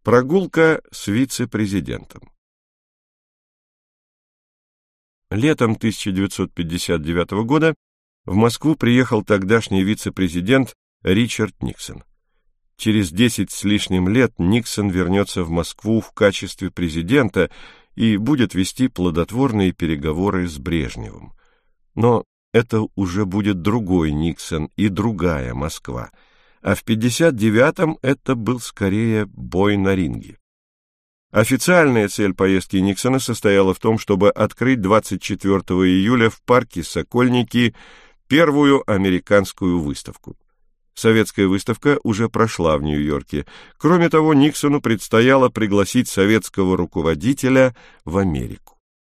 Прогулка с вице-президентом. Летом 1959 года в Москву приехал тогдашний вице-президент Ричард Никсон. Через 10 с лишним лет Никсон вернется в Москву в качестве президента и будет вести плодотворные переговоры с Брежневым. Но это уже будет другой Никсон и другая Москва. А в 59-м это был скорее бой на ринге. Официальная цель поездки Никсона состояла в том, чтобы открыть 24 июля в парке Сокольники первую американскую выставку. Советская выставка уже прошла в Нью-Йорке. Кроме того, Никсону предстояло пригласить советского руководителя в Америку.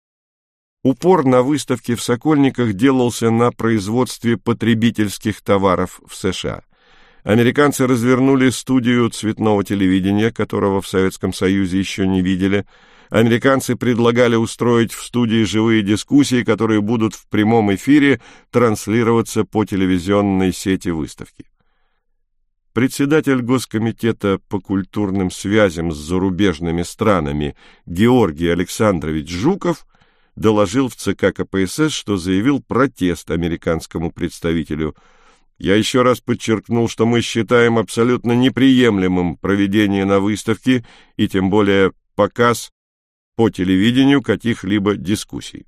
Упор на выставке в Сокольниках делался на производстве потребительских товаров в США. Американцы развернули студию цветного телевидения, которого в Советском Союзе еще не видели. Американцы предлагали устроить в студии живые дискуссии, которые будут в прямом эфире транслироваться по телевизионной сети выставки. Председатель Госкомитета по культурным связям с зарубежными странами Георгий Александрович Жуков доложил в ЦК КПСС, что заявил протест американскому представителю. «Я еще раз подчеркнул, что мы считаем абсолютно неприемлемым проведение на выставке и тем более показ по телевидению каких-либо дискуссий».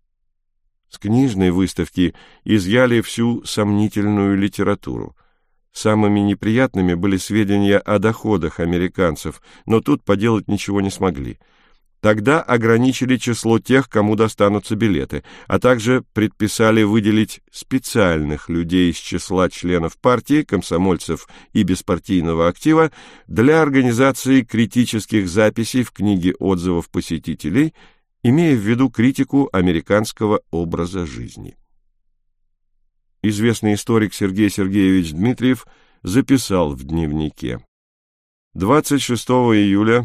С книжной выставки изъяли всю сомнительную литературу. Самыми неприятными были сведения о доходах американцев, но тут поделать ничего не смогли. Тогда ограничили число тех, кому достанутся билеты, а также предписали выделить специальных людей из числа членов партии, комсомольцев и беспартийного актива для организации критических записей в книге отзывов посетителей, имея в виду критику американского образа жизни. Известный историк Сергей Сергеевич Дмитриев записал в дневнике: 26 июля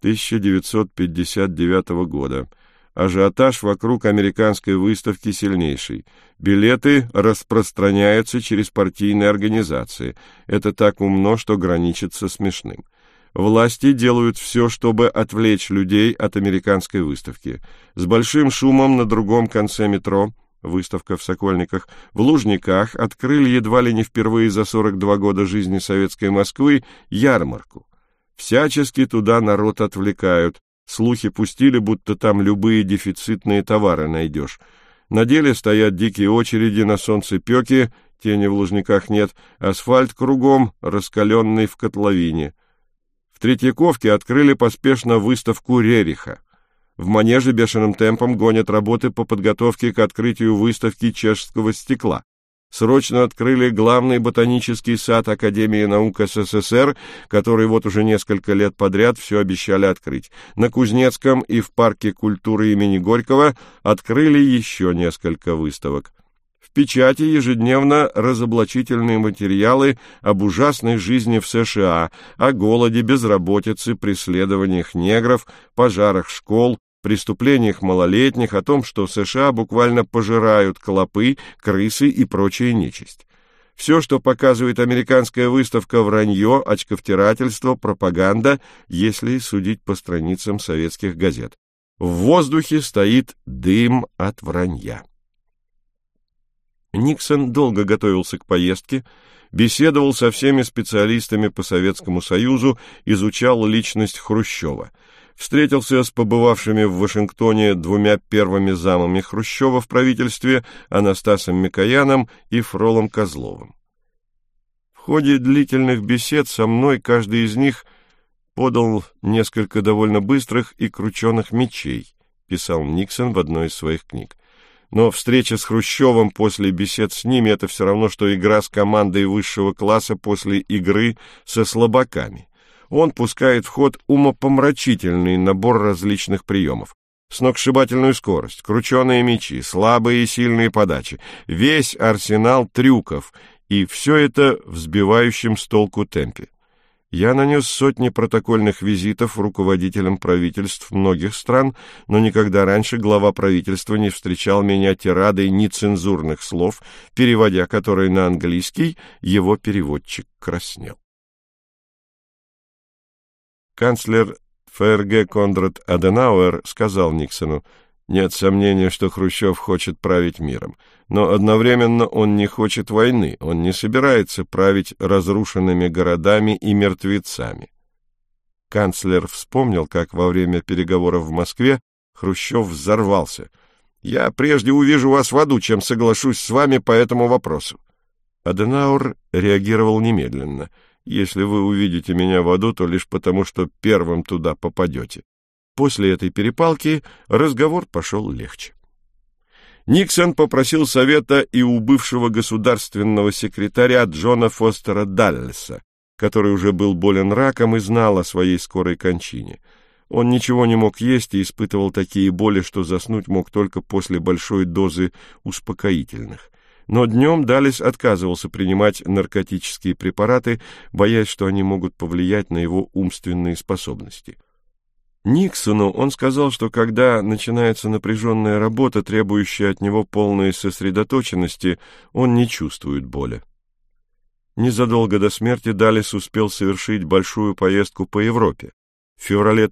1959 года. Ажиотаж вокруг американской выставки сильнейший. Билеты распространяются через партийные организации. Это так умно, что граничит со смешным. Власти делают все, чтобы отвлечь людей от американской выставки. С большим шумом на другом конце метро, выставка в Сокольниках, в Лужниках открыли едва ли не впервые за 42 года жизни советской Москвы ярмарку. Всячески туда народ отвлекают. Слухи пустили, будто там любые дефицитные товары найдешь. На деле стоят дикие очереди на солнцепеке, тени в Лужниках нет, асфальт кругом, раскаленный в котловине. В Третьяковке открыли поспешно выставку Рериха. В Манеже бешеным темпом гонят работы по подготовке к открытию выставки чешского стекла. Срочно открыли главный ботанический сад Академии наук СССР, который вот уже несколько лет подряд все обещали открыть. На Кузнецком и в парке культуры имени Горького открыли еще несколько выставок. В печати ежедневно разоблачительные материалы об ужасной жизни в США, о голоде, безработице, преследованиях негров, пожарах школ, преступлениях малолетних, о том, что США буквально пожирают клопы, крысы и прочая нечисть. Все, что показывает американская выставка, вранье, очковтирательство, пропаганда, если судить по страницам советских газет. В воздухе стоит дым от вранья. Никсон долго готовился к поездке, беседовал со всеми специалистами по Советскому Союзу, изучал личность Хрущева. Встретился с побывавшими в Вашингтоне двумя первыми замами Хрущева в правительстве, Анастасом Микояном и Фролом Козловым. В ходе длительных бесед со мной каждый из них подал несколько довольно быстрых и крученых мечей, писал Никсон в одной из своих книг. Но встреча с Хрущевым после бесед с ними — это все равно, что игра с командой высшего класса после игры со слабаками. Он пускает в ход умопомрачительный набор различных приемов. Сногсшибательную скорость, крученые мечи, слабые и сильные подачи, весь арсенал трюков, и все это в сбивающем с толку темпе. Я нанес сотни протокольных визитов руководителям правительств многих стран, но никогда раньше глава правительства не встречал меня тирадой нецензурных слов, переводя которые на английский, его переводчик краснел. Канцлер ФРГ Конрад Аденауэр сказал Никсону: «Нет сомнения, что Хрущев хочет править миром, но одновременно он не хочет войны, он не собирается править разрушенными городами и мертвецами». Канцлер вспомнил, как во время переговоров в Москве Хрущев взорвался: «Я прежде увижу вас в аду, чем соглашусь с вами по этому вопросу». Аденауэр реагировал немедленно: «Если вы увидите меня в аду, то лишь потому, что первым туда попадете». После этой перепалки разговор пошел легче. Никсон попросил совета и у бывшего государственного секретаря Джона Фостера Даллеса, который уже был болен раком и знал о своей скорой кончине. Он ничего не мог есть и испытывал такие боли, что заснуть мог только после большой дозы успокоительных. Но днем Даллес отказывался принимать наркотические препараты, боясь, что они могут повлиять на его умственные способности. Никсону он сказал, что когда начинается напряженная работа, требующая от него полной сосредоточенности, он не чувствует боли. Незадолго до смерти Даллес успел совершить большую поездку по Европе. В феврале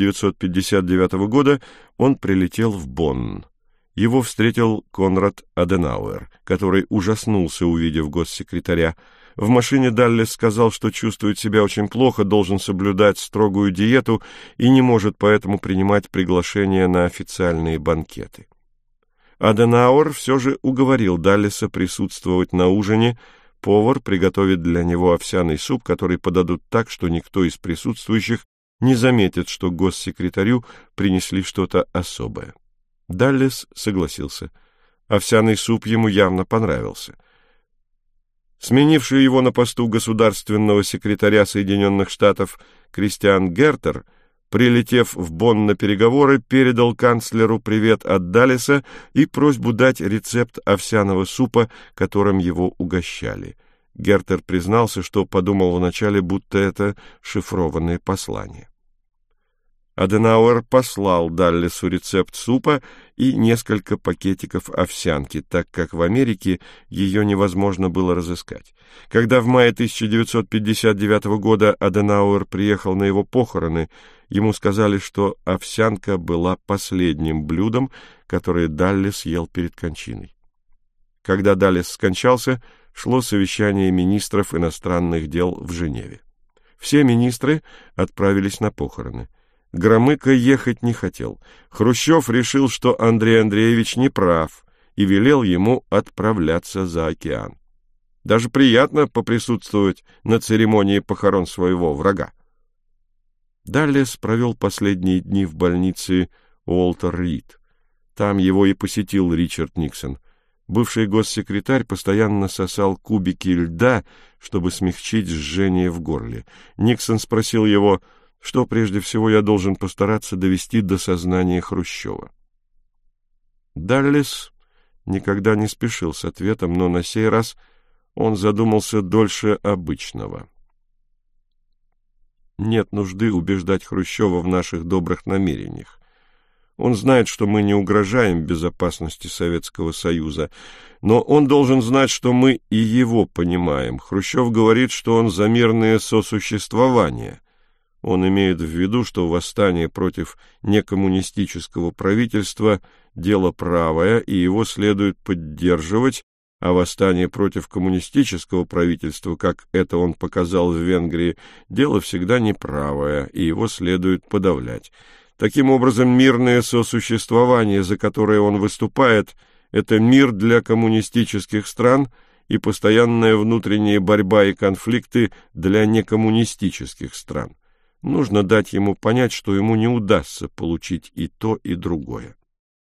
1959 года он прилетел в Бонн. Его встретил Конрад Аденауэр, который ужаснулся, увидев госсекретаря. В машине Даллес сказал, что чувствует себя очень плохо, должен соблюдать строгую диету и не может поэтому принимать приглашения на официальные банкеты. Аденауэр все же уговорил Даллеса присутствовать на ужине. Повар приготовит для него овсяный суп, который подадут так, что никто из присутствующих не заметит, что госсекретарю принесли что-то особое. Даллес согласился. Овсяный суп ему явно понравился. Сменивший его на посту государственного секретаря Соединенных Штатов Кристиан Гертер, прилетев в Бонн на переговоры, передал канцлеру привет от Даллеса и просьбу дать рецепт овсяного супа, которым его угощали. Гертер признался, что подумал вначале, будто это шифрованное послание. Аденауэр послал Даллесу рецепт супа и несколько пакетиков овсянки, так как в Америке ее невозможно было разыскать. Когда в мае 1959 года Аденауэр приехал на его похороны, ему сказали, что овсянка была последним блюдом, которое Даллес ел перед кончиной. Когда Даллес скончался, шло совещание министров иностранных дел в Женеве. Все министры отправились на похороны. Громыко ехать не хотел. Хрущев решил, что Андрей Андреевич не прав, и велел ему отправляться за океан. Даже приятно поприсутствовать на церемонии похорон своего врага. Даллес провел последние дни в больнице Уолтер-Рид. Там его и посетил Ричард Никсон. Бывший госсекретарь постоянно сосал кубики льда, чтобы смягчить жжение в горле. Никсон спросил его, что прежде всего я должен постараться довести до сознания Хрущева. Даллес никогда не спешил с ответом, но на сей раз он задумался дольше обычного. Нет нужды убеждать Хрущева в наших добрых намерениях. Он знает, что мы не угрожаем безопасности Советского Союза, но он должен знать, что мы и его понимаем. Хрущев говорит, что он за мирное сосуществование. Он имеет в виду, что восстание против некоммунистического правительства – дело правое, и его следует поддерживать, а восстание против коммунистического правительства, как это он показал в Венгрии, дело всегда неправое, и его следует подавлять. Таким образом, мирное сосуществование, за которое он выступает, это мир для коммунистических стран и постоянная внутренняя борьба и конфликты для некоммунистических стран. Нужно дать ему понять, что ему не удастся получить и то, и другое.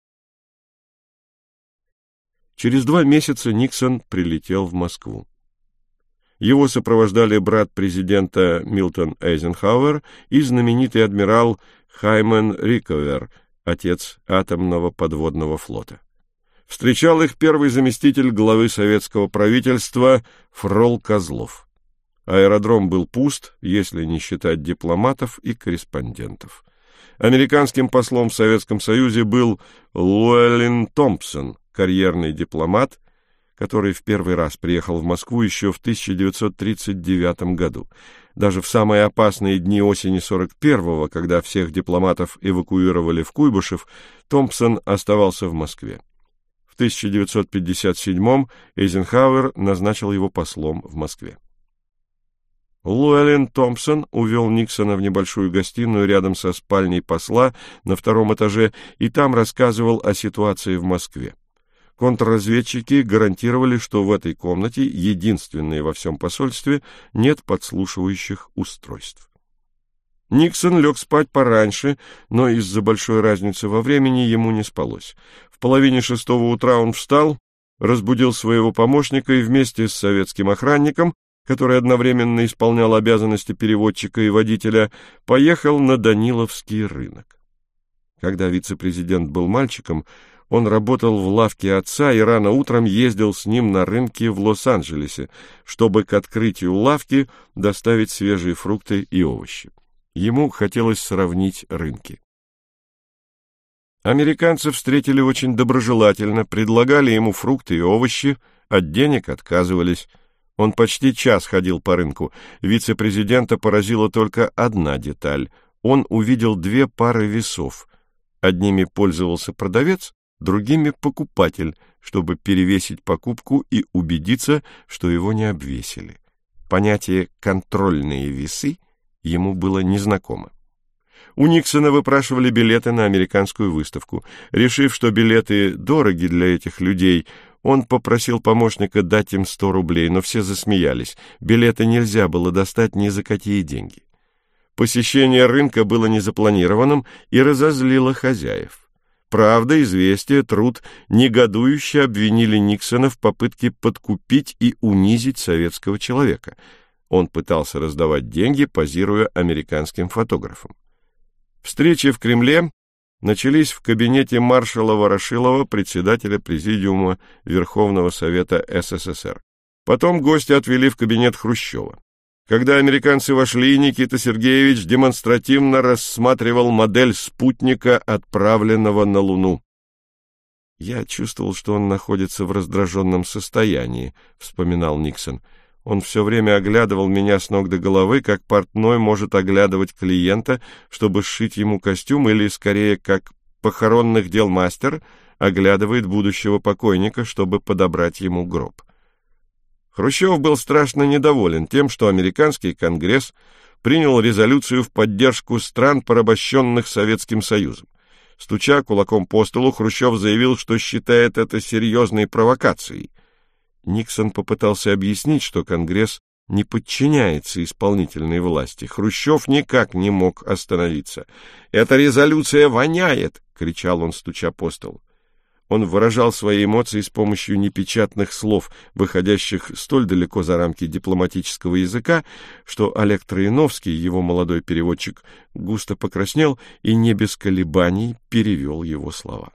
Через 2 месяца Никсон прилетел в Москву. Его сопровождали брат президента Милтон Эйзенхауэр и знаменитый адмирал Хаймен Риковер, отец атомного подводного флота. Встречал их первый заместитель главы советского правительства Фрол Козлов. Аэродром был пуст, если не считать дипломатов и корреспондентов. Американским послом в Советском Союзе был Луэллин Томпсон, карьерный дипломат, который в первый раз приехал в Москву еще в 1939 году. Даже в самые опасные дни осени 41-го, когда всех дипломатов эвакуировали в Куйбышев, Томпсон оставался в Москве. В 1957-м Эйзенхауэр назначил его послом в Москве. Луэллин Томпсон увел Никсона в небольшую гостиную рядом со спальней посла на втором этаже и там рассказывал о ситуации в Москве. Контрразведчики гарантировали, что в этой комнате, единственной во всем посольстве, нет подслушивающих устройств. Никсон лег спать пораньше, но из-за большой разницы во времени ему не спалось. В половине 6 утра он встал, разбудил своего помощника и вместе с советским охранником, который одновременно исполнял обязанности переводчика и водителя, поехал на Даниловский рынок. Когда вице-президент был мальчиком, он работал в лавке отца и рано утром ездил с ним на рынки в Лос-Анджелесе, чтобы к открытию лавки доставить свежие фрукты и овощи. Ему хотелось сравнить рынки. Американцы встретили очень доброжелательно, предлагали ему фрукты и овощи, от денег отказывались. Он почти час ходил по рынку. Вице-президента поразила только одна деталь. Он увидел 2 пары весов. Одними пользовался продавец, другими — покупатель, чтобы перевесить покупку и убедиться, что его не обвесили. Понятие «контрольные весы» ему было незнакомо. У Никсона выпрашивали билеты на американскую выставку. Решив, что билеты дороги для этих людей, он попросил помощника дать им 100 рублей, но все засмеялись. Билеты нельзя было достать ни за какие деньги. Посещение рынка было незапланированным и разозлило хозяев. «Правда», «Известия», «Труд» негодующе обвинили Никсона в попытке подкупить и унизить советского человека. Он пытался раздавать деньги, позируя американским фотографам. Встречи в Кремле начались в кабинете маршала Ворошилова, председателя Президиума Верховного Совета СССР. Потом гости отвели в кабинет Хрущева. Когда американцы вошли, Никита Сергеевич демонстративно рассматривал модель спутника, отправленного на Луну. «Я чувствовал, что он находится в раздраженном состоянии», — вспоминал Никсон. «Он все время оглядывал меня с ног до головы, как портной может оглядывать клиента, чтобы сшить ему костюм, или, скорее, как похоронных дел мастер оглядывает будущего покойника, чтобы подобрать ему гроб». Хрущев был страшно недоволен тем, что американский Конгресс принял резолюцию в поддержку стран, порабощенных Советским Союзом. Стуча кулаком по столу, Хрущев заявил, что считает это серьезной провокацией. Никсон попытался объяснить, что Конгресс не подчиняется исполнительной власти. Хрущев никак не мог остановиться. «Эта резолюция воняет!» — кричал он, стуча по столу. Он выражал свои эмоции с помощью непечатных слов, выходящих столь далеко за рамки дипломатического языка, что Олег Троиновский, его молодой переводчик, густо покраснел и не без колебаний перевел его слова.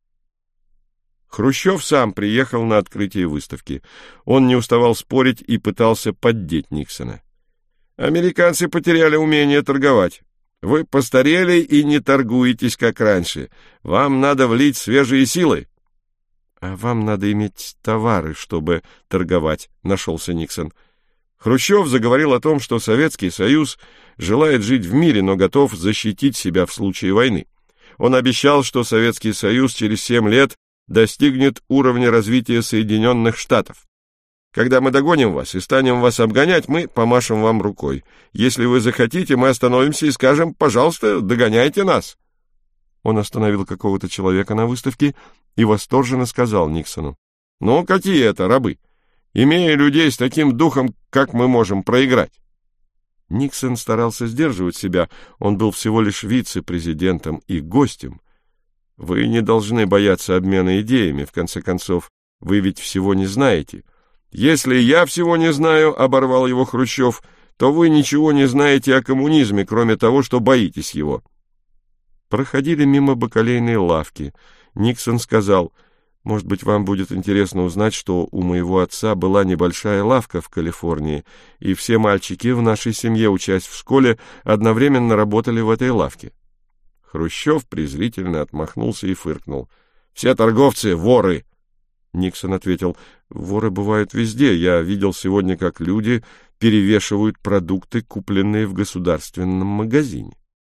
Хрущев сам приехал на открытие выставки. Он не уставал спорить и пытался поддеть Никсона. «Американцы потеряли умение торговать. Вы постарели и не торгуетесь, как раньше. Вам надо влить свежие силы». «А вам надо иметь товары, чтобы торговать», — нашелся Никсон. Хрущев заговорил о том, что Советский Союз желает жить в мире, но готов защитить себя в случае войны. Он обещал, что Советский Союз через 7 лет достигнет уровня развития Соединенных Штатов. Когда мы догоним вас и станем вас обгонять, мы помашем вам рукой. Если вы захотите, мы остановимся и скажем: пожалуйста, догоняйте нас». Он остановил какого-то человека на выставке и восторженно сказал Никсону: «Ну, какие это рабы? Имея людей с таким духом, как мы можем проиграть?» Никсон старался сдерживать себя, он был всего лишь вице-президентом и гостем. «Вы не должны бояться обмена идеями, в конце концов, вы ведь всего не знаете». «Если я всего не знаю, — оборвал его Хрущев, — то вы ничего не знаете о коммунизме, кроме того, что боитесь его». Проходили мимо бакалейной лавки. Никсон сказал: «Может быть, вам будет интересно узнать, что у моего отца была небольшая лавка в Калифорнии, и все мальчики в нашей семье, учась в школе, одновременно работали в этой лавке». Хрущев презрительно отмахнулся и фыркнул: «Все торговцы — воры!» Никсон ответил: «Воры бывают везде. Я видел сегодня, как люди перевешивают продукты, купленные в государственном магазине.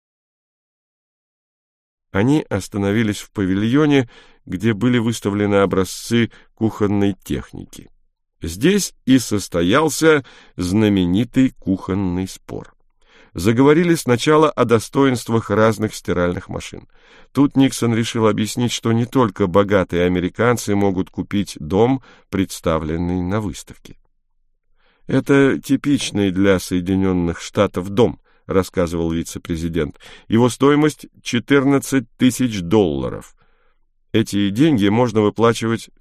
Они остановились в павильоне, где были выставлены образцы кухонной техники. Здесь и состоялся знаменитый кухонный спор. Заговорили сначала о достоинствах разных стиральных машин. Тут Никсон решил объяснить, что не только богатые американцы могут купить дом, представленный на выставке. «Это типичный для Соединенных Штатов дом», — рассказывал вице-президент. «Его стоимость $14 тысяч. Эти деньги можно выплачивать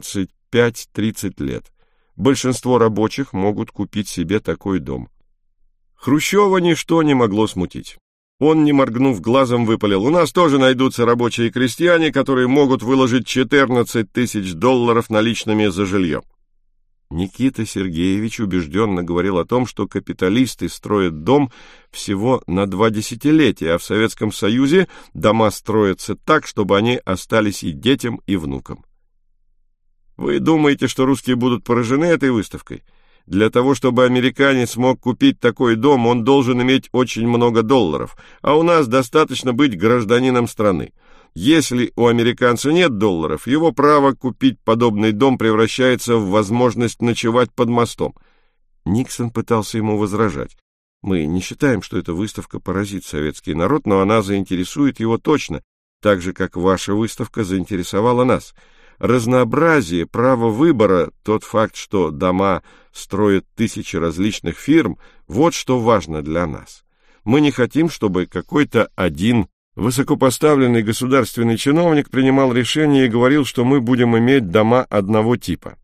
25-30 лет. Большинство рабочих могут купить себе такой дом». Хрущева ничто не могло смутить. Он, не моргнув глазом, выпалил: «У нас тоже найдутся рабочие и крестьяне, которые могут выложить $14 тысяч наличными за жилье». Никита Сергеевич убежденно говорил о том, что капиталисты строят дом всего на 2 десятилетия, а в Советском Союзе дома строятся так, чтобы они остались и детям, и внукам. Вы думаете, что русские будут поражены этой выставкой? Для того, чтобы американец мог купить такой дом, он должен иметь очень много долларов, а у нас достаточно быть гражданином страны. Если у американца нет долларов, его право купить подобный дом превращается в возможность ночевать под мостом». Никсон пытался ему возражать. «Мы не считаем, что эта выставка поразит советский народ, но она заинтересует его точно, так же, как ваша выставка заинтересовала нас. Разнообразие, право выбора, тот факт, что дома строят тысячи различных фирм, вот что важно для нас. Мы не хотим, чтобы какой-то один высокопоставленный государственный чиновник принимал решение и говорил, что мы будем иметь дома одного типа».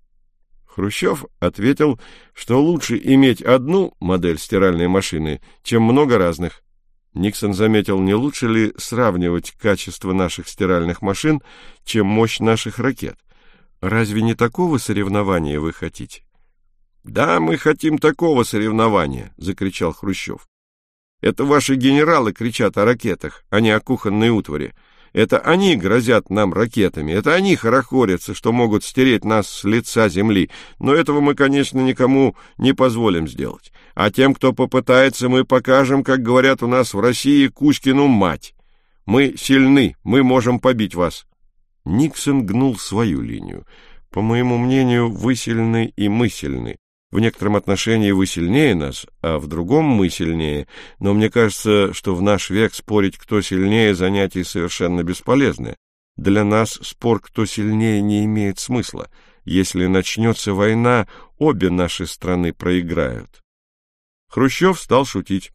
Хрущев ответил, что лучше иметь одну модель стиральной машины, чем много разных. Никсон заметил: не лучше ли сравнивать качество наших стиральных машин, чем мощь наших ракет? Разве не такого соревнования вы хотите? «Да, мы хотим такого соревнования», — закричал Хрущев. «Это ваши генералы кричат о ракетах, а не о кухонной утвари. Это они грозят нам ракетами, это они хорохорятся, что могут стереть нас с лица земли, но этого мы, конечно, никому не позволим сделать. А тем, кто попытается, мы покажем, как говорят у нас в России, Кузькину мать. Мы сильны, мы можем побить вас». Никсон гнул свою линию. «По моему мнению, вы сильны и мы сильны. В некотором отношении вы сильнее нас, а в другом мы сильнее, но мне кажется, что в наш век спорить, кто сильнее, занятие совершенно бесполезное. Для нас спор, кто сильнее, не имеет смысла. Если начнется война, обе наши страны проиграют». Хрущев стал шутить.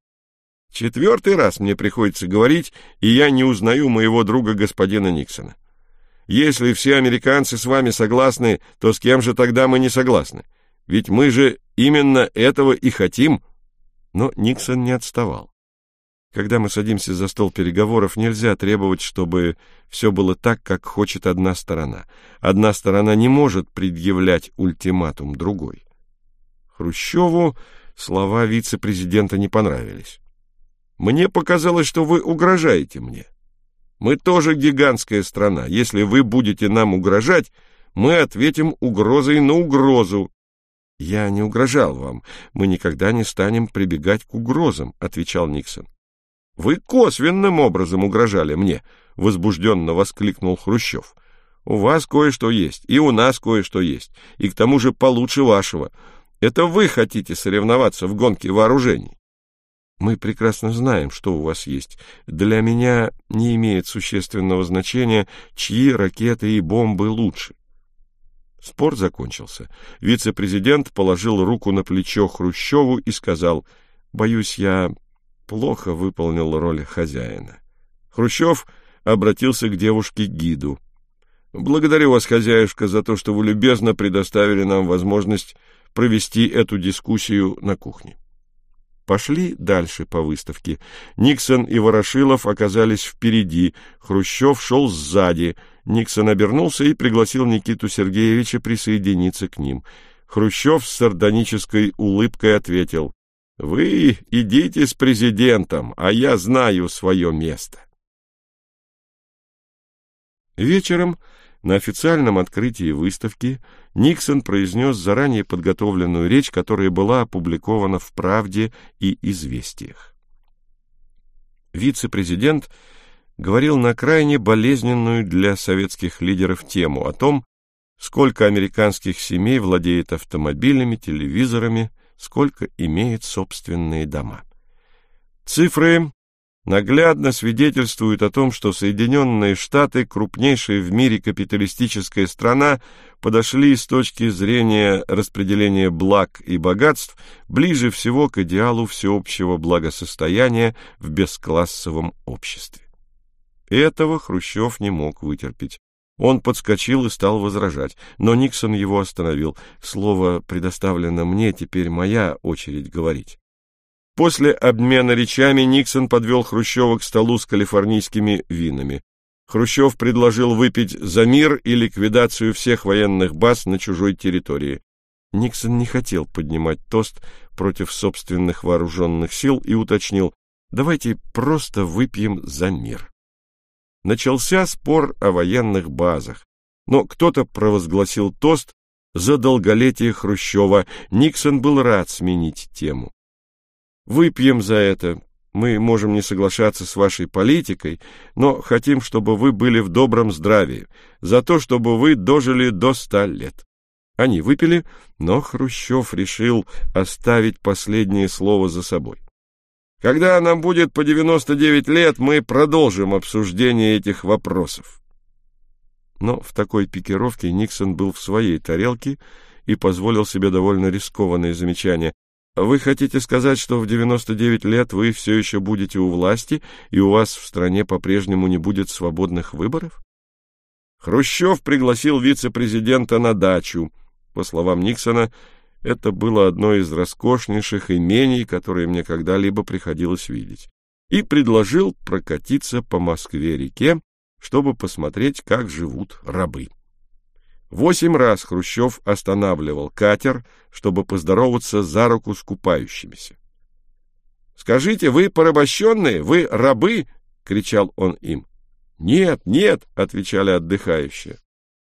«4-й раз мне приходится говорить, и я не узнаю моего друга господина Никсона. Если все американцы с вами согласны, то с кем же тогда мы не согласны? Ведь мы же именно этого и хотим». Но Никсон не отставал. Когда мы садимся за стол переговоров, нельзя требовать, чтобы все было так, как хочет одна сторона. Одна сторона не может предъявлять ультиматум другой. Хрущеву слова вице-президента не понравились. «Мне показалось, что вы угрожаете мне. Мы тоже гигантская страна. Если вы будете нам угрожать, мы ответим угрозой на угрозу». «Я не угрожал вам. Мы никогда не станем прибегать к угрозам», — отвечал Никсон. «Вы косвенным образом угрожали мне», — возбужденно воскликнул Хрущев. «У вас кое-что есть, и у нас кое-что есть, и к тому же получше вашего. Это вы хотите соревноваться в гонке вооружений». «Мы прекрасно знаем, что у вас есть. Для меня не имеет существенного значения, чьи ракеты и бомбы лучше». Спор закончился. Вице-президент положил руку на плечо Хрущеву и сказал: «Боюсь, я плохо выполнил роль хозяина». Хрущев обратился к девушке-гиду. «Благодарю вас, хозяюшка, за то, что вы любезно предоставили нам возможность провести эту дискуссию на кухне». Пошли дальше по выставке. Никсон и Ворошилов оказались впереди, Хрущев шел сзади. Никсон обернулся и пригласил Никиту Сергеевича присоединиться к ним. Хрущев с сардонической улыбкой ответил: «Вы идите с президентом, а я знаю свое место». Вечером На официальном открытии выставки Никсон произнес заранее подготовленную речь, которая была опубликована в «Правде» и «Известиях». Вице-президент говорил на крайне болезненную для советских лидеров тему о том, сколько американских семей владеет автомобилями, телевизорами, сколько имеет собственные дома. Цифры наглядно свидетельствуют о том, что Соединенные Штаты, крупнейшая в мире капиталистическая страна, подошли с точки зрения распределения благ и богатств ближе всего к идеалу всеобщего благосостояния в бесклассовом обществе. Этого Хрущев не мог вытерпеть. Он подскочил и стал возражать, но Никсон его остановил. Слово предоставлено мне, теперь моя очередь говорить. После обмена речами Никсон подвел Хрущева к столу с калифорнийскими винами. Хрущев предложил выпить за мир и ликвидацию всех военных баз на чужой территории. Никсон не хотел поднимать тост против собственных вооруженных сил и уточнил: «Давайте просто выпьем за мир». Начался спор о военных базах, но кто-то провозгласил тост за долголетие Хрущева. Никсон был рад сменить тему. «Выпьем за это. Мы можем не соглашаться с вашей политикой, но хотим, чтобы вы были в добром здравии, за то, чтобы вы дожили до 100 лет». Они выпили, но Хрущев решил оставить последнее слово за собой. «Когда нам будет по 99 лет, мы продолжим обсуждение этих вопросов». Но в такой пикировке Никсон был в своей тарелке и позволил себе довольно рискованное замечание. «Вы хотите сказать, что в 99 лет вы все еще будете у власти, и у вас в стране по-прежнему не будет свободных выборов?» Хрущев пригласил вице-президента на дачу. По словам Никсона, это было одно из роскошнейших имений, которые мне когда-либо приходилось видеть, и предложил прокатиться по Москве-реке, чтобы посмотреть, как живут рабы. 8 раз Хрущев останавливал катер, чтобы поздороваться за руку с купающимися. «Скажите, вы порабощенные? Вы рабы?» — кричал он им. «Нет, нет», — отвечали отдыхающие.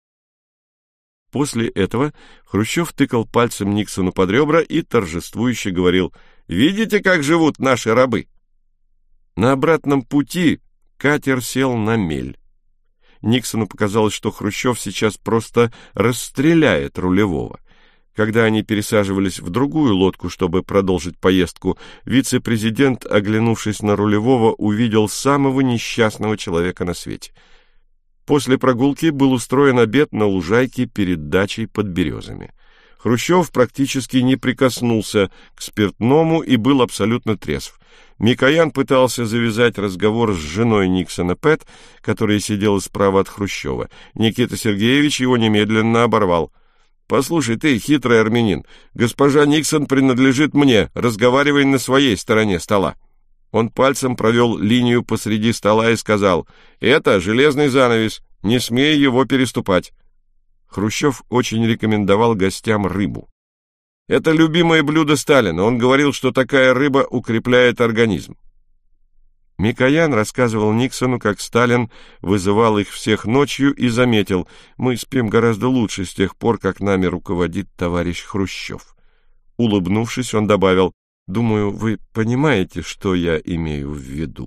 После этого Хрущев тыкал пальцем Никсону под ребра и торжествующе говорил: «Видите, как живут наши рабы?» На обратном пути катер сел на мель. Никсону показалось, что Хрущев сейчас просто расстреляет рулевого. Когда они пересаживались в другую лодку, чтобы продолжить поездку, вице-президент, оглянувшись на рулевого, увидел самого несчастного человека на свете. После прогулки был устроен обед на лужайке перед дачей под березами. Хрущев практически не прикоснулся к спиртному и был абсолютно трезв. Микоян пытался завязать разговор с женой Никсона Пэт, которая сидела справа от Хрущева. Никита Сергеевич его немедленно оборвал. «Послушай ты, хитрый армянин, госпожа Никсон принадлежит мне, разговаривай на своей стороне стола». Он пальцем провел линию посреди стола и сказал: «Это железный занавес, не смей его переступать». Хрущев очень рекомендовал гостям рыбу. Это любимое блюдо Сталина. Он говорил, что такая рыба укрепляет организм. Микоян рассказывал Никсону, как Сталин вызывал их всех ночью и заметил: «Мы спим гораздо лучше с тех пор, как нами руководит товарищ Хрущев». Улыбнувшись, он добавил: «Думаю, вы понимаете, что я имею в виду».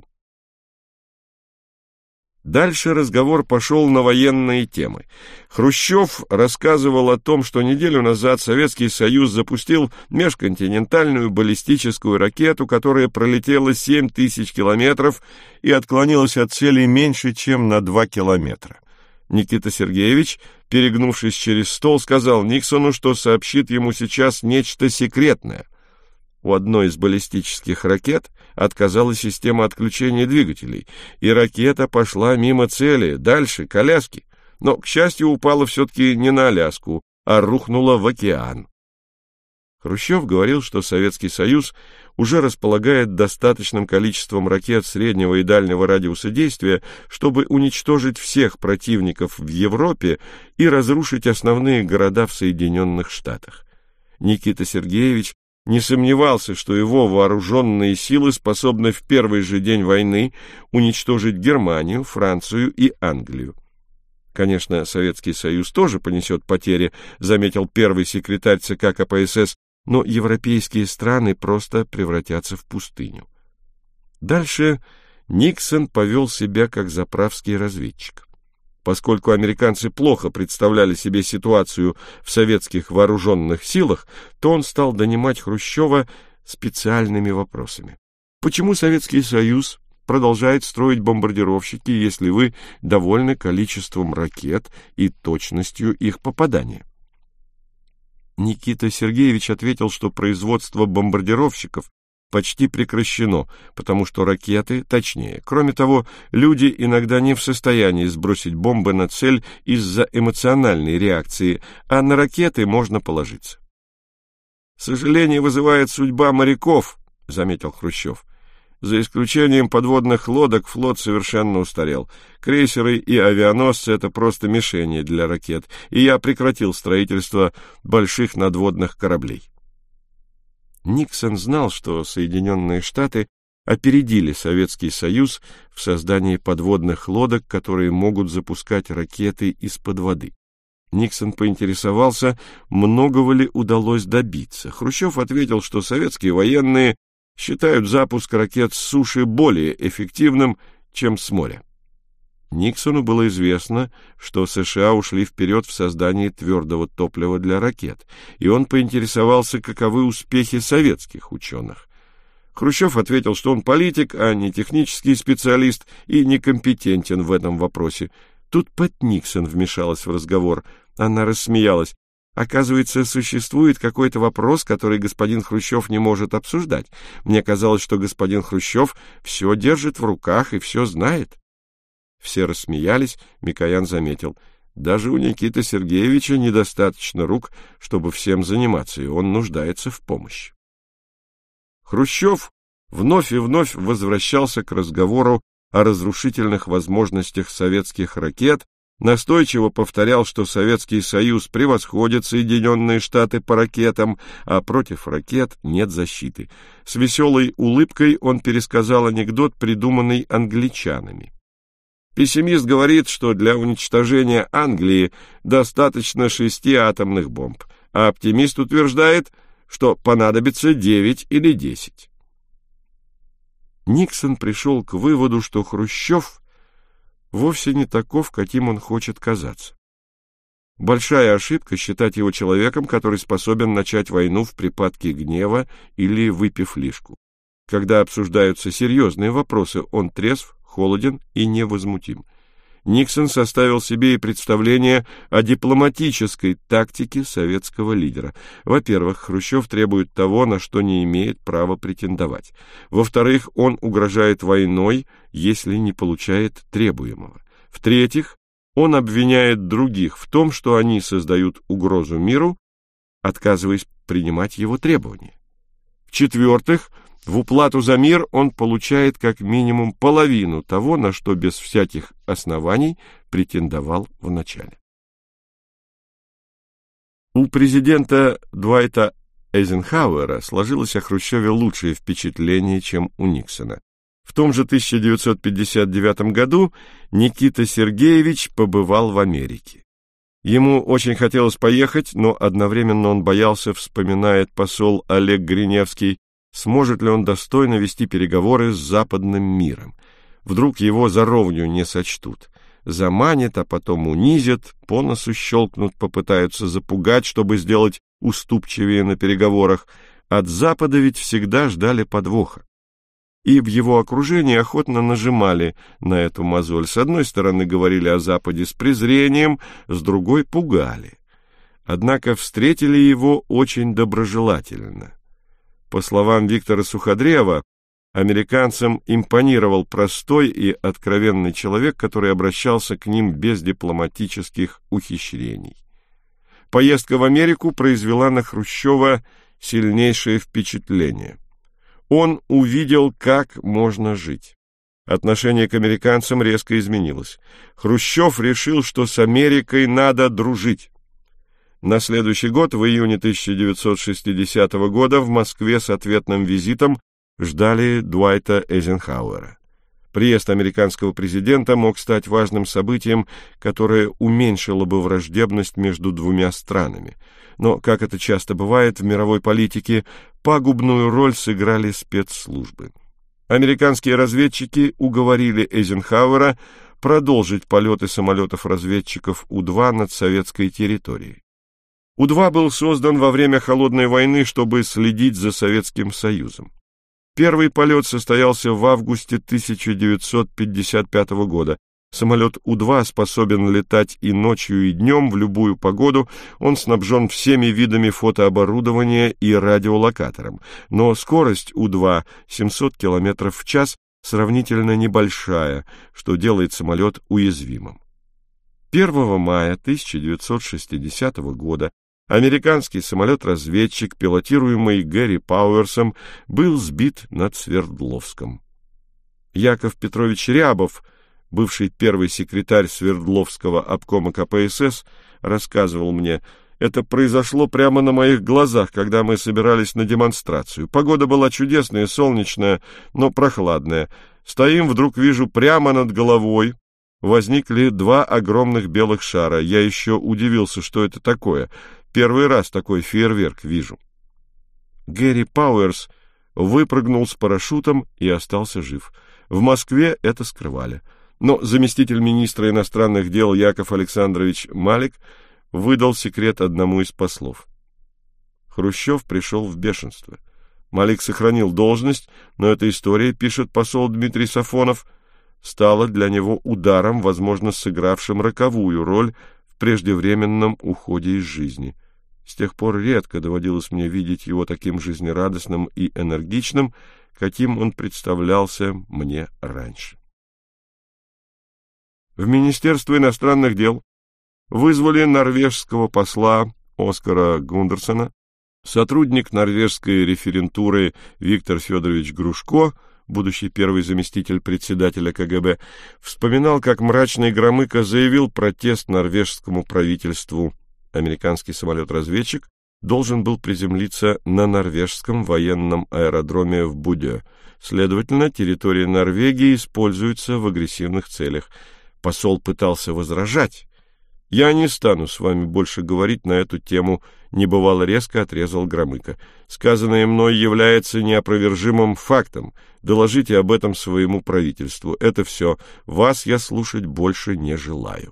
Дальше разговор пошел на военные темы. Хрущев рассказывал о том, что неделю назад Советский Союз запустил межконтинентальную баллистическую ракету, которая пролетела 7000 километров и отклонилась от цели меньше, чем на 2 километра. Никита Сергеевич, перегнувшись через стол, сказал Никсону, что сообщит ему сейчас нечто секретное. У одной из баллистических ракет отказала система отключения двигателей, и ракета пошла мимо цели, дальше, к Аляске, но, к счастью, упала все-таки не на Аляску, а рухнула в океан. Хрущев говорил, что Советский Союз уже располагает достаточным количеством ракет среднего и дальнего радиуса действия, чтобы уничтожить всех противников в Европе и разрушить основные города в Соединенных Штатах. Никита Сергеевич не сомневался, что его вооруженные силы способны в первый же день войны уничтожить Германию, Францию и Англию. Конечно, Советский Союз тоже понесет потери, заметил первый секретарь ЦК КПСС, но европейские страны просто превратятся в пустыню. Дальше Никсон повел себя как заправский разведчик. Поскольку американцы плохо представляли себе ситуацию в советских вооруженных силах, то он стал донимать Хрущева специальными вопросами. Почему Советский Союз продолжает строить бомбардировщики, если вы довольны количеством ракет и точностью их попадания? Никита Сергеевич ответил, что производство бомбардировщиков почти прекращено, потому что ракеты точнее. Кроме того, люди иногда не в состоянии сбросить бомбы на цель из-за эмоциональной реакции, а на ракеты можно положиться. «Сожаление вызывает судьба моряков», — заметил Хрущев. «За исключением подводных лодок флот совершенно устарел. Крейсеры и авианосцы — это просто мишени для ракет, и я прекратил строительство больших надводных кораблей». Никсон знал, что Соединенные Штаты опередили Советский Союз в создании подводных лодок, которые могут запускать ракеты из-под воды. Никсон поинтересовался, многого ли удалось добиться. Хрущев ответил, что советские военные считают запуск ракет с суши более эффективным, чем с моря. Никсону было известно, что США ушли вперед в создании твердого топлива для ракет, и он поинтересовался, каковы успехи советских ученых. Хрущев ответил, что он политик, а не технический специалист и некомпетентен в этом вопросе. Тут Пэт Никсон вмешалась в разговор. Она рассмеялась. Оказывается, существует какой-то вопрос, который господин Хрущев не может обсуждать. Мне казалось, что господин Хрущев все держит в руках и все знает. Все рассмеялись, Микоян заметил. Даже у Никиты Сергеевича недостаточно рук, чтобы всем заниматься, и он нуждается в помощи. Хрущев вновь и вновь возвращался к разговору о разрушительных возможностях советских ракет, настойчиво повторял, что Советский Союз превосходит Соединенные Штаты по ракетам, а против ракет нет защиты. С веселой улыбкой он пересказал анекдот, придуманный англичанами. Пессимист говорит, что для уничтожения Англии достаточно 6 атомных бомб, а оптимист утверждает, что понадобится 9 или 10. Никсон пришел к выводу, что Хрущев вовсе не таков, каким он хочет казаться. Большая ошибка считать его человеком, который способен начать войну в припадке гнева или выпив лишку. Когда обсуждаются серьезные вопросы, он трезв, холоден и невозмутим. Никсон составил себе и представление о дипломатической тактике советского лидера. Во-первых, Хрущев требует того, на что не имеет права претендовать. Во-вторых, он угрожает войной, если не получает требуемого. В-третьих, он обвиняет других в том, что они создают угрозу миру, отказываясь принимать его требования. В-четвертых, в уплату за мир он получает как минимум половину того, на что без всяких оснований претендовал вначале. У президента Дуайта Эйзенхауэра сложилось о Хрущеве лучшее впечатление, чем у Никсона. В том же 1959 году Никита Сергеевич побывал в Америке. Ему очень хотелось поехать, но одновременно он боялся, вспоминает посол Олег Гриневский, сможет ли он достойно вести переговоры с западным миром. Вдруг его за ровню не сочтут. Заманят, а потом унизят, по носу щелкнут, попытаются запугать, чтобы сделать уступчивее на переговорах. От Запада ведь всегда ждали подвоха. И в его окружении охотно нажимали на эту мозоль. С одной стороны говорили о Западе с презрением, с другой пугали. Однако встретили его очень доброжелательно. По словам Виктора Суходрева, американцам импонировал простой и откровенный человек, который обращался к ним без дипломатических ухищрений. Поездка в Америку произвела на Хрущева сильнейшее впечатление. Он увидел, как можно жить. Отношение к американцам резко изменилось. Хрущев решил, что с Америкой надо дружить. На следующий год, в июне 1960 года, в Москве с ответным визитом ждали Дуайта Эйзенхауэра. Приезд американского президента мог стать важным событием, которое уменьшило бы враждебность между двумя странами. Но, как это часто бывает в мировой политике, пагубную роль сыграли спецслужбы. Американские разведчики уговорили Эйзенхауэра продолжить полеты самолетов-разведчиков У-2 над советской территорией. У-2 был создан во время Холодной войны, чтобы следить за Советским Союзом. Первый полет состоялся в августе 1955 года. Самолет У-2 способен летать и ночью, и днем, в любую погоду. Он снабжен всеми видами фотооборудования и радиолокатором. Но скорость У-2 700 км в час сравнительно небольшая, что делает самолет уязвимым. 1 мая 1960 года американский самолет-разведчик, пилотируемый Гэри Пауэрсом, был сбит над Свердловском. Яков Петрович Рябов, бывший первый секретарь Свердловского обкома КПСС, рассказывал мне: это произошло прямо на моих глазах, когда мы собирались на демонстрацию. Погода была чудесная, солнечная, но прохладная. Стоим, вдруг вижу, прямо над головой возникли два огромных белых шара. Я еще удивился, что это такое. Первый раз такой фейерверк вижу. Гэри Пауэрс выпрыгнул с парашютом и остался жив. В Москве это скрывали. Но заместитель министра иностранных дел Яков Александрович Малик выдал секрет одному из послов. Хрущев пришел в бешенство. Малик сохранил должность, но эта история, пишет посол Дмитрий Сафонов, стала для него ударом, возможно, сыгравшим роковую роль в преждевременном уходе из жизни. С тех пор редко доводилось мне видеть его таким жизнерадостным и энергичным, каким он представлялся мне раньше. В Министерство иностранных дел вызвали норвежского посла Оскара Гундерсона. Сотрудник норвежской референтуры Виктор Федорович Грушко, будущий первый заместитель председателя КГБ, вспоминал, как мрачный Громыко заявил протест норвежскому правительству. Американский самолет-разведчик должен был приземлиться на норвежском военном аэродроме в Будё. Следовательно, территория Норвегии используется в агрессивных целях. Посол пытался возражать. «Я не стану с вами больше говорить на эту тему», — небывало резко отрезал Громыко. «Сказанное мной является неопровержимым фактом. Доложите об этом своему правительству. Это все. Вас я слушать больше не желаю».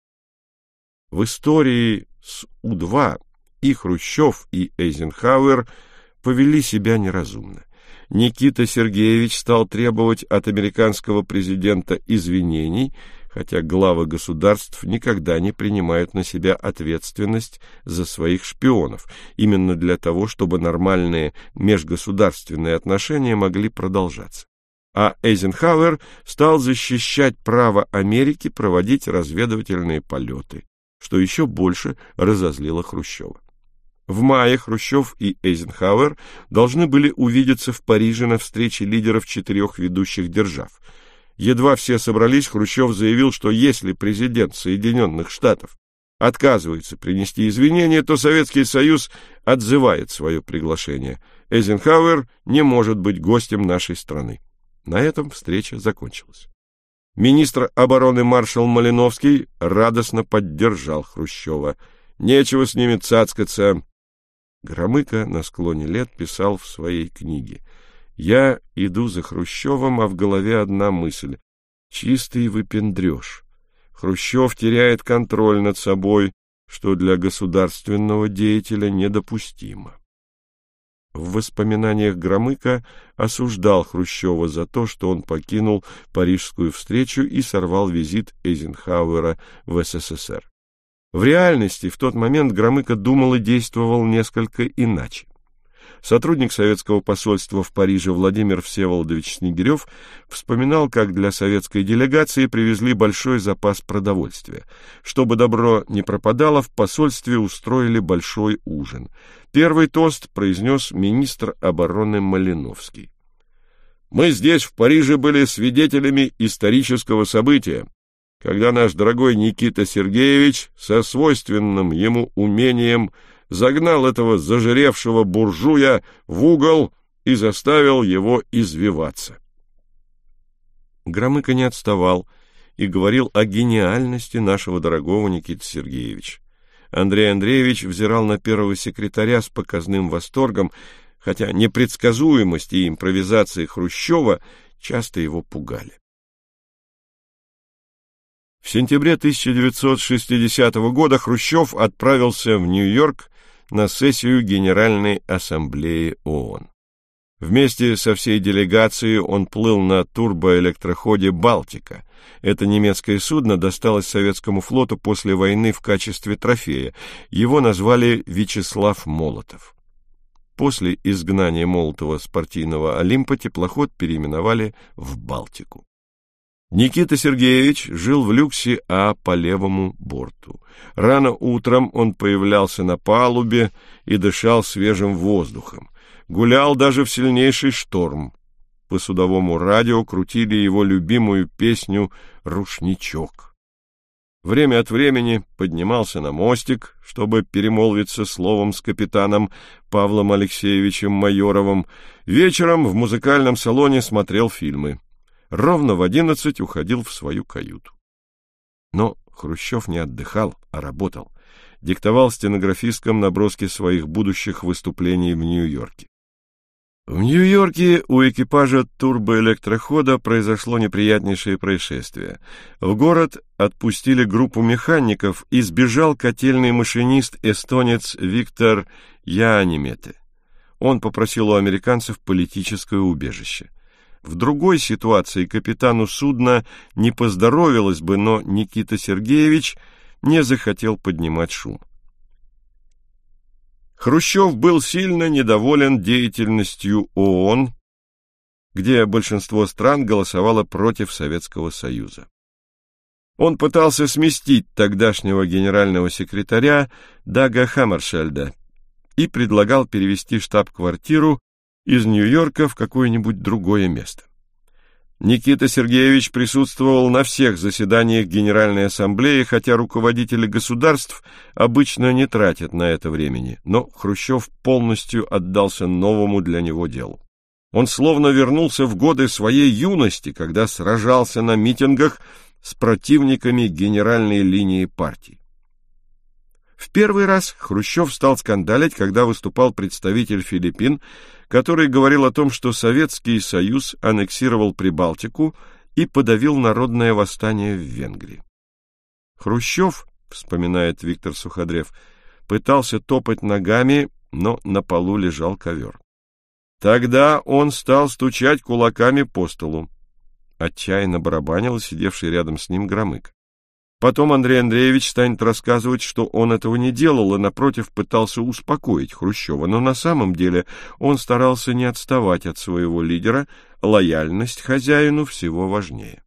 В истории с У-2 и Хрущев, и Эйзенхауэр повели себя неразумно. Никита Сергеевич стал требовать от американского президента извинений, хотя главы государств никогда не принимают на себя ответственность за своих шпионов, именно для того, чтобы нормальные межгосударственные отношения могли продолжаться. А Эйзенхауэр стал защищать право Америки проводить разведывательные полеты, что еще больше разозлило Хрущева. В мае Хрущев и Эйзенхауэр должны были увидеться в Париже на встрече лидеров 4 ведущих держав. Едва все собрались, Хрущев заявил, что если президент Соединенных Штатов отказывается принести извинения, то Советский Союз отзывает свое приглашение. Эйзенхауэр не может быть гостем нашей страны. На этом встреча закончилась. Министр обороны маршал Малиновский радостно поддержал Хрущева. «Нечего с ними цацкаться». Громыко на склоне лет писал в своей книге: «Я иду за Хрущевым, а в голове одна мысль — чистый выпендреж. Хрущев теряет контроль над собой, что для государственного деятеля недопустимо». В воспоминаниях Громыко осуждал Хрущева за то, что он покинул парижскую встречу и сорвал визит Эйзенхауэра в СССР. В реальности в тот момент Громыко думал и действовал несколько иначе. Сотрудник советского посольства в Париже Владимир Всеволодович Снегирев вспоминал, как для советской делегации привезли большой запас продовольствия. Чтобы добро не пропадало, в посольстве устроили большой ужин. Первый тост произнес министр обороны Малиновский. «Мы здесь, в Париже, были свидетелями исторического события, когда наш дорогой Никита Сергеевич со свойственным ему умением загнал этого зажиревшего буржуя в угол и заставил его извиваться». Громыко не отставал и говорил о гениальности нашего дорогого Никиты Сергеевича. Андрей Андреевич взирал на первого секретаря с показным восторгом, хотя непредсказуемость и импровизации Хрущева часто его пугали. В сентябре 1960 года Хрущев отправился в Нью-Йорк на сессию Генеральной Ассамблеи ООН. Вместе со всей делегацией он плыл на турбоэлектроходе «Балтика». Это немецкое судно досталось советскому флоту после войны в качестве трофея. Его назвали Вячеслав Молотов. После изгнания Молотова с партийного Олимпа теплоход переименовали в «Балтику». Никита Сергеевич жил в люксе А по левому борту. Рано утром он появлялся на палубе и дышал свежим воздухом. Гулял даже в сильнейший шторм. По судовому радио крутили его любимую песню «Рушничок». Время от времени поднимался на мостик, чтобы перемолвиться словом с капитаном Павлом Алексеевичем Майоровым. Вечером в музыкальном салоне смотрел фильмы. Ровно в 11 уходил в свою каюту. Но Хрущев не отдыхал, а работал. Диктовал стенографисткам наброски своих будущих выступлений в Нью-Йорке. В Нью-Йорке у экипажа турбоэлектрохода произошло неприятнейшее происшествие. В город отпустили группу механиков, и сбежал котельный машинист-эстонец Виктор Яанимете. Он попросил у американцев политическое убежище. В другой ситуации капитану судна не поздоровилось бы, но Никита Сергеевич не захотел поднимать шум. Хрущев был сильно недоволен деятельностью ООН, где большинство стран голосовало против Советского Союза. Он пытался сместить тогдашнего генерального секретаря Дага Хаммаршельда и предлагал перевести штаб-квартиру из Нью-Йорка в какое-нибудь другое место. Никита Сергеевич присутствовал на всех заседаниях Генеральной Ассамблеи, хотя руководители государств обычно не тратят на это времени, но Хрущев полностью отдался новому для него делу. Он словно вернулся в годы своей юности, когда сражался на митингах с противниками генеральной линии партии. В первый раз Хрущев стал скандалить, когда выступал представитель Филиппин, который говорил о том, что Советский Союз аннексировал Прибалтику и подавил народное восстание в Венгрии. Хрущев, вспоминает Виктор Суходрев, пытался топать ногами, но на полу лежал ковер. Тогда он стал стучать кулаками по столу. Отчаянно барабанил сидевший рядом с ним Громыко. Потом Андрей Андреевич станет рассказывать, что он этого не делал и, напротив, пытался успокоить Хрущева, но на самом деле он старался не отставать от своего лидера, лояльность хозяину всего важнее.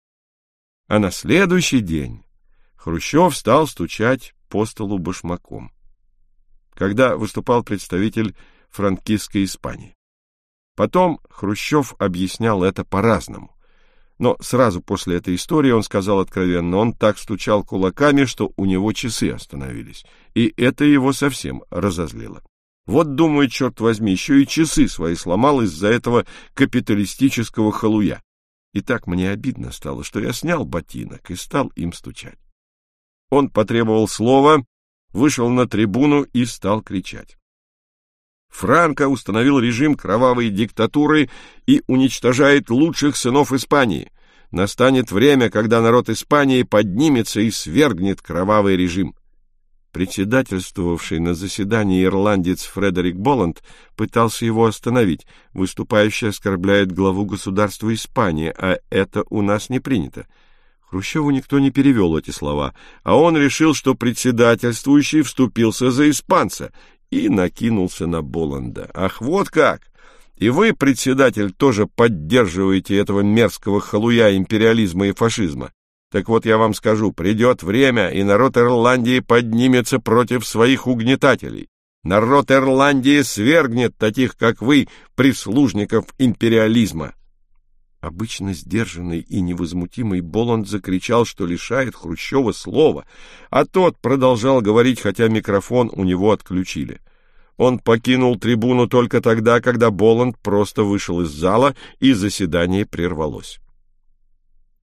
А на следующий день Хрущев стал стучать по столу башмаком, когда выступал представитель франкистской Испании. Потом Хрущев объяснял это по-разному. Но сразу после этой истории он сказал откровенно, он так стучал кулаками, что у него часы остановились, и это его совсем разозлило. Вот, думает, черт возьми, еще и часы свои сломал из-за этого капиталистического халуя. И так мне обидно стало, что я снял ботинок и стал им стучать. Он потребовал слова, вышел на трибуну и стал кричать. Франко установил режим кровавой диктатуры и уничтожает лучших сынов Испании. Настанет время, когда народ Испании поднимется и свергнет кровавый режим. Председательствовавший на заседании ирландец Фредерик Боланд пытался его остановить. Выступающий оскорбляет главу государства Испании, а это у нас не принято. Хрущеву никто не перевел эти слова, а он решил, что председательствующий вступился за испанца, и накинулся на Боланда. «Ах, вот как! И вы, председатель, тоже поддерживаете этого мерзкого халуя империализма и фашизма. Так вот я вам скажу, придет время, и народ Ирландии поднимется против своих угнетателей. Народ Ирландии свергнет таких, как вы, прислужников империализма». Обычно сдержанный и невозмутимый Боланд закричал, что лишает Хрущева слова, а тот продолжал говорить, хотя микрофон у него отключили. Он покинул трибуну только тогда, когда Боланд просто вышел из зала, и заседание прервалось.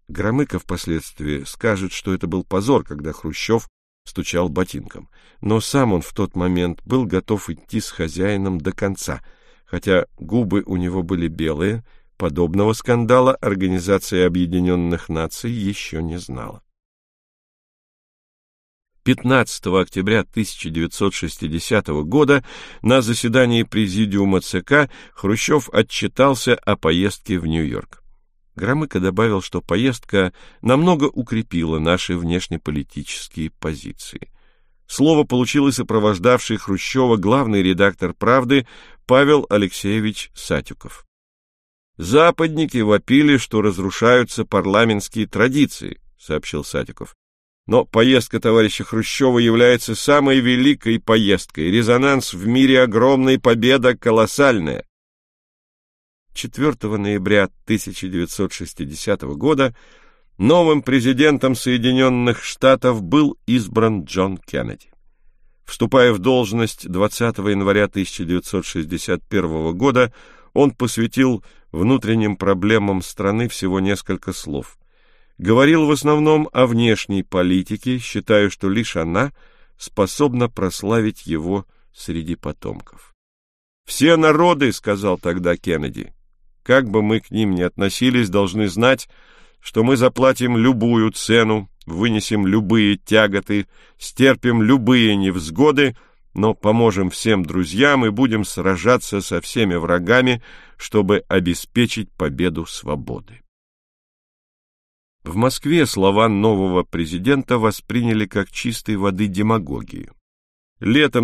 Громыко впоследствии скажет, что это был позор, когда Хрущев стучал ботинком. Но сам он в тот момент был готов идти с хозяином до конца, хотя губы у него были белые. Подобного скандала Организация Объединенных Наций еще не знала. 15 октября 1960 года на заседании Президиума ЦК Хрущев отчитался о поездке в Нью-Йорк. Громыко добавил, что поездка намного укрепила наши внешнеполитические позиции. Слово получил и сопровождавший Хрущева главный редактор «Правды» Павел Алексеевич Сатюков. «Западники вопили, что разрушаются парламентские традиции», — сообщил Сатюков. «Но поездка товарища Хрущева является самой великой поездкой. Резонанс в мире огромный, победа колоссальная». 4 ноября 1960 года новым президентом Соединенных Штатов был избран Джон Кеннеди. Вступая в должность 20 января 1961 года, он посвятил внутренним проблемам страны всего несколько слов. Говорил в основном о внешней политике, считая, что лишь она способна прославить его среди потомков. «Все народы, — сказал тогда Кеннеди, — как бы мы к ним ни относились, должны знать, что мы заплатим любую цену, вынесем любые тяготы, стерпим любые невзгоды, но поможем всем друзьям и будем сражаться со всеми врагами, чтобы обеспечить победу свободы». В Москве слова нового президента восприняли как чистой воды демагогию. Летом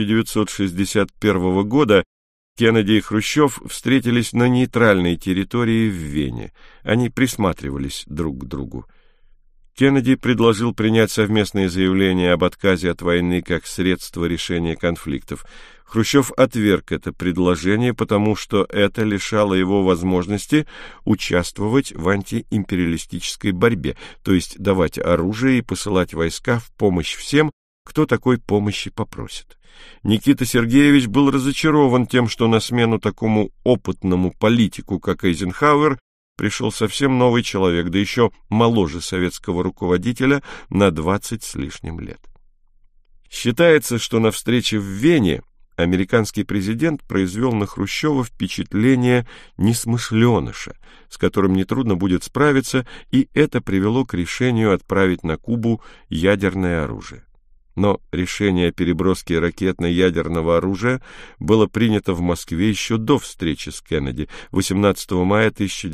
1961 года Кеннеди и Хрущев встретились на нейтральной территории в Вене. Они присматривались друг к другу. Кеннеди предложил принять совместное заявление об отказе от войны как средство решения конфликтов. Хрущев отверг это предложение, потому что это лишало его возможности участвовать в антиимпериалистической борьбе, то есть давать оружие и посылать войска в помощь всем, кто такой помощи попросит. Никита Сергеевич был разочарован тем, что на смену такому опытному политику, как Эйзенхауэр, пришел совсем новый человек, да еще моложе советского руководителя на 20 с лишним лет. Считается, что на встрече в Вене американский президент произвел на Хрущева впечатление несмышленыша, с которым нетрудно будет справиться, и это привело к решению отправить на Кубу ядерное оружие. Но решение о переброске ракетно-ядерного оружия было принято в Москве еще до встречи с Кеннеди 18 мая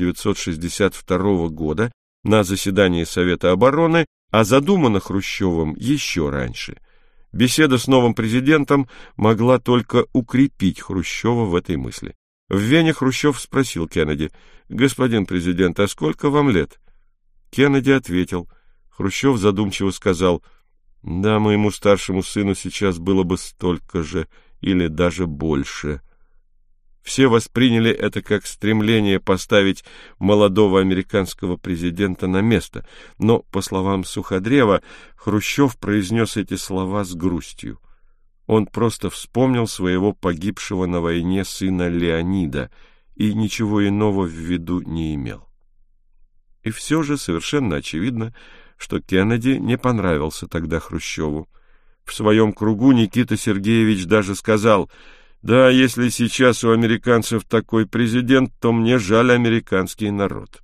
1962 года на заседании Совета обороны, а задумано Хрущевым еще раньше. Беседа с новым президентом могла только укрепить Хрущева в этой мысли. В Вене Хрущев спросил Кеннеди: «Господин президент, а сколько вам лет?» Кеннеди ответил. Хрущев задумчиво сказал: «Да, моему старшему сыну сейчас было бы столько же, или даже больше». Все восприняли это как стремление поставить молодого американского президента на место, но, по словам Суходрева, Хрущев произнес эти слова с грустью. Он просто вспомнил своего погибшего на войне сына Леонида и ничего иного в виду не имел. И все же совершенно очевидно, что Кеннеди не понравился тогда Хрущеву. В своем кругу Никита Сергеевич даже сказал: «Да, если сейчас у американцев такой президент, то мне жаль американский народ».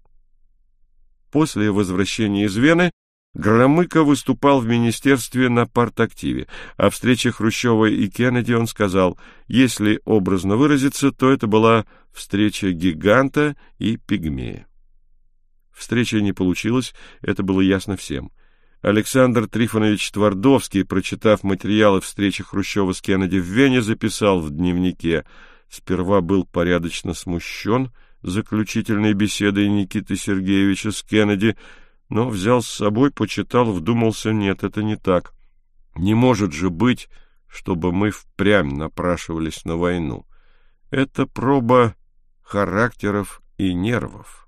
После возвращения из Вены Громыко выступал в министерстве на партактиве. О встрече Хрущева и Кеннеди он сказал: «Если образно выразиться, то это была встреча гиганта и пигмея». Встреча не получилась, это было ясно всем. Александр Трифонович Твардовский, прочитав материалы встречи Хрущева с Кеннеди в Вене, записал в дневнике: «Сперва был порядочно смущен заключительной беседой Никиты Сергеевича с Кеннеди, но взял с собой, почитал, вдумался: нет, это не так. Не может же быть, чтобы мы впрямь напрашивались на войну. Это проба характеров и нервов».